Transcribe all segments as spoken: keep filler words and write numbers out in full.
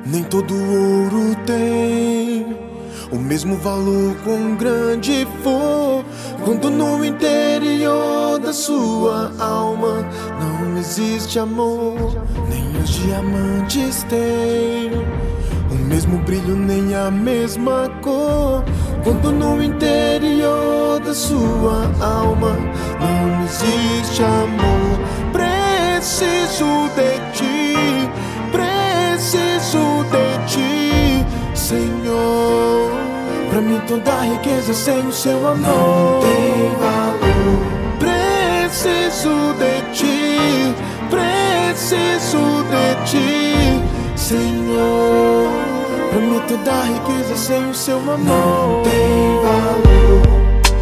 Nem todo ouro tem o mesmo valor quão grande for, quando no interior da sua alma não existe amor. Nem os diamantes têm o mesmo brilho, nem a mesma cor, quando no interior da sua alma não existe amor. Preciso de ti, preciso de ti, Senhor. Pra mim toda riqueza sem o seu amor não tem valor. Preciso de ti, preciso de ti, Senhor. Pra mim toda riqueza sem o seu amor não tem valor.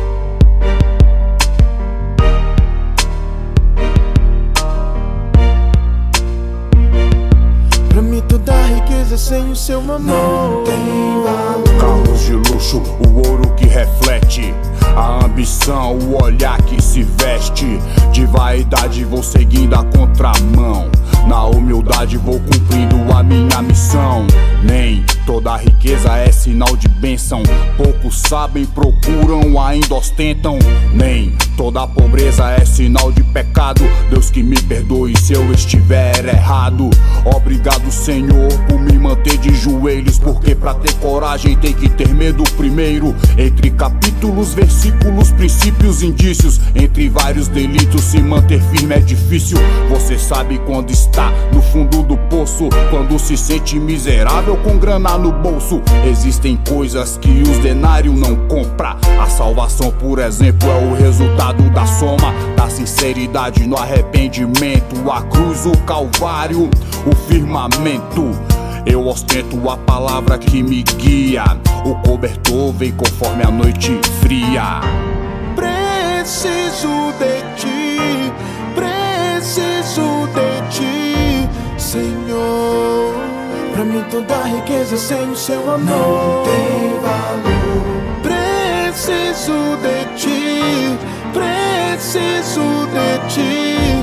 Pra mim toda riqueza sem o seu amor não tem valor. Carros de luxo, o ouro que reflete a ambição, o olhar que se veste de vaidade, vou seguindo a contramão. Na humildade vou cumprindo a minha missão. Nem toda riqueza é sinal de bênção, poucos sabem, procuram, ainda ostentam. Nem toda pobreza é sinal de pecado, Deus que me perdoe se eu estiver errado. Obrigado, Senhor, por me manter de joelhos, porque pra ter coragem tem que ter medo primeiro. Entre capítulos, versículos, princípios, indícios, entre vários delitos se manter firme é difícil. Você sabe quando está no fundo do poço, quando se sente miserável com grana no bolso. Existem coisas que os denários não compram. A salvação, por exemplo, é o resultado da soma da sinceridade no arrependimento. A cruz, o calvário, o firmamento. Eu ostento a palavra que me guia, o cobertor vem conforme a noite fria. Preciso de ti, preciso de ti, Senhor. Pra mim toda riqueza sem o seu amor não tem valor. Preciso de ti, preciso de ti,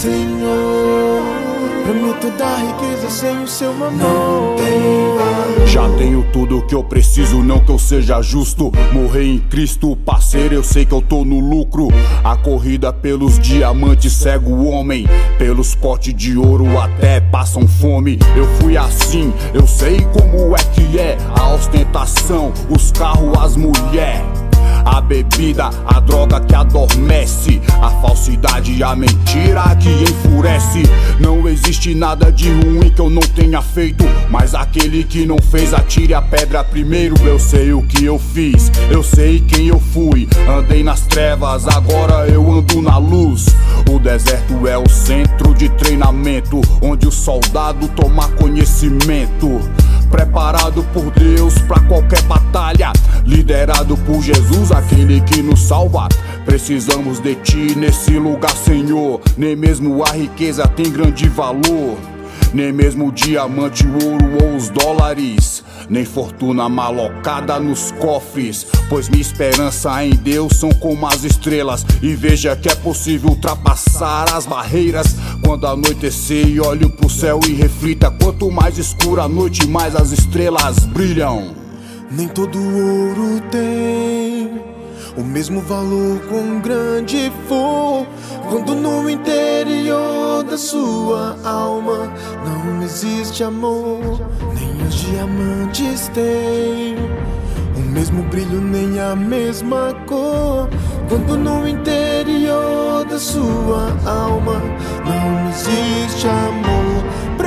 Senhor. Pra mim toda riqueza sem o seu amor não tem valor. Já tenho tudo que eu preciso, não que eu seja justo. Morrer em Cristo, parceiro, eu sei que eu tô no lucro. A corrida pelos diamantes cega o homem, pelos potes de ouro até passam fome. Eu fui assim, eu sei como é que é a ostentação, os carros, as mulheres, a bebida, a droga que adormece, a falsidade e a mentira que enfurece. Não existe nada de ruim que eu não tenha feito, mas aquele que não fez atire a pedra primeiro. Eu sei o que eu fiz, eu sei quem eu fui. Andei nas trevas, agora eu ando na luz. O deserto é o centro de treinamento, onde o soldado toma conhecimento. Preparado por Deus pra qualquer batalha, liderado por Jesus, aquele que nos salva. Precisamos de ti nesse lugar, Senhor. Nem mesmo a riqueza tem grande valor, nem mesmo o diamante, o ouro ou os dólares, nem fortuna malocada nos cofres, pois minha esperança em Deus são como as estrelas. E veja que é possível ultrapassar as barreiras quando anoitecer e olho pro céu e reflita. Quanto mais escura a noite, mais as estrelas brilham. Nem todo ouro tem o mesmo valor quão grande for, quando no interior da sua alma não existe amor. Nem os diamantes têm o mesmo brilho, nem a mesma cor, quando no interior da sua alma não existe amor.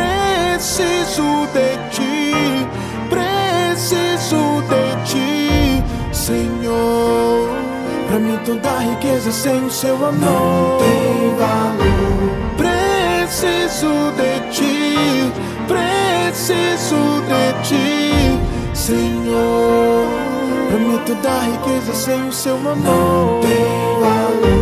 Preciso de ti, preciso de ti, Senhor. Pra mim toda riqueza sem o seu amor não tem valor. Preciso de ti, preciso de ti, Senhor. Pra mim toda riqueza sem o seu amor não tem valor.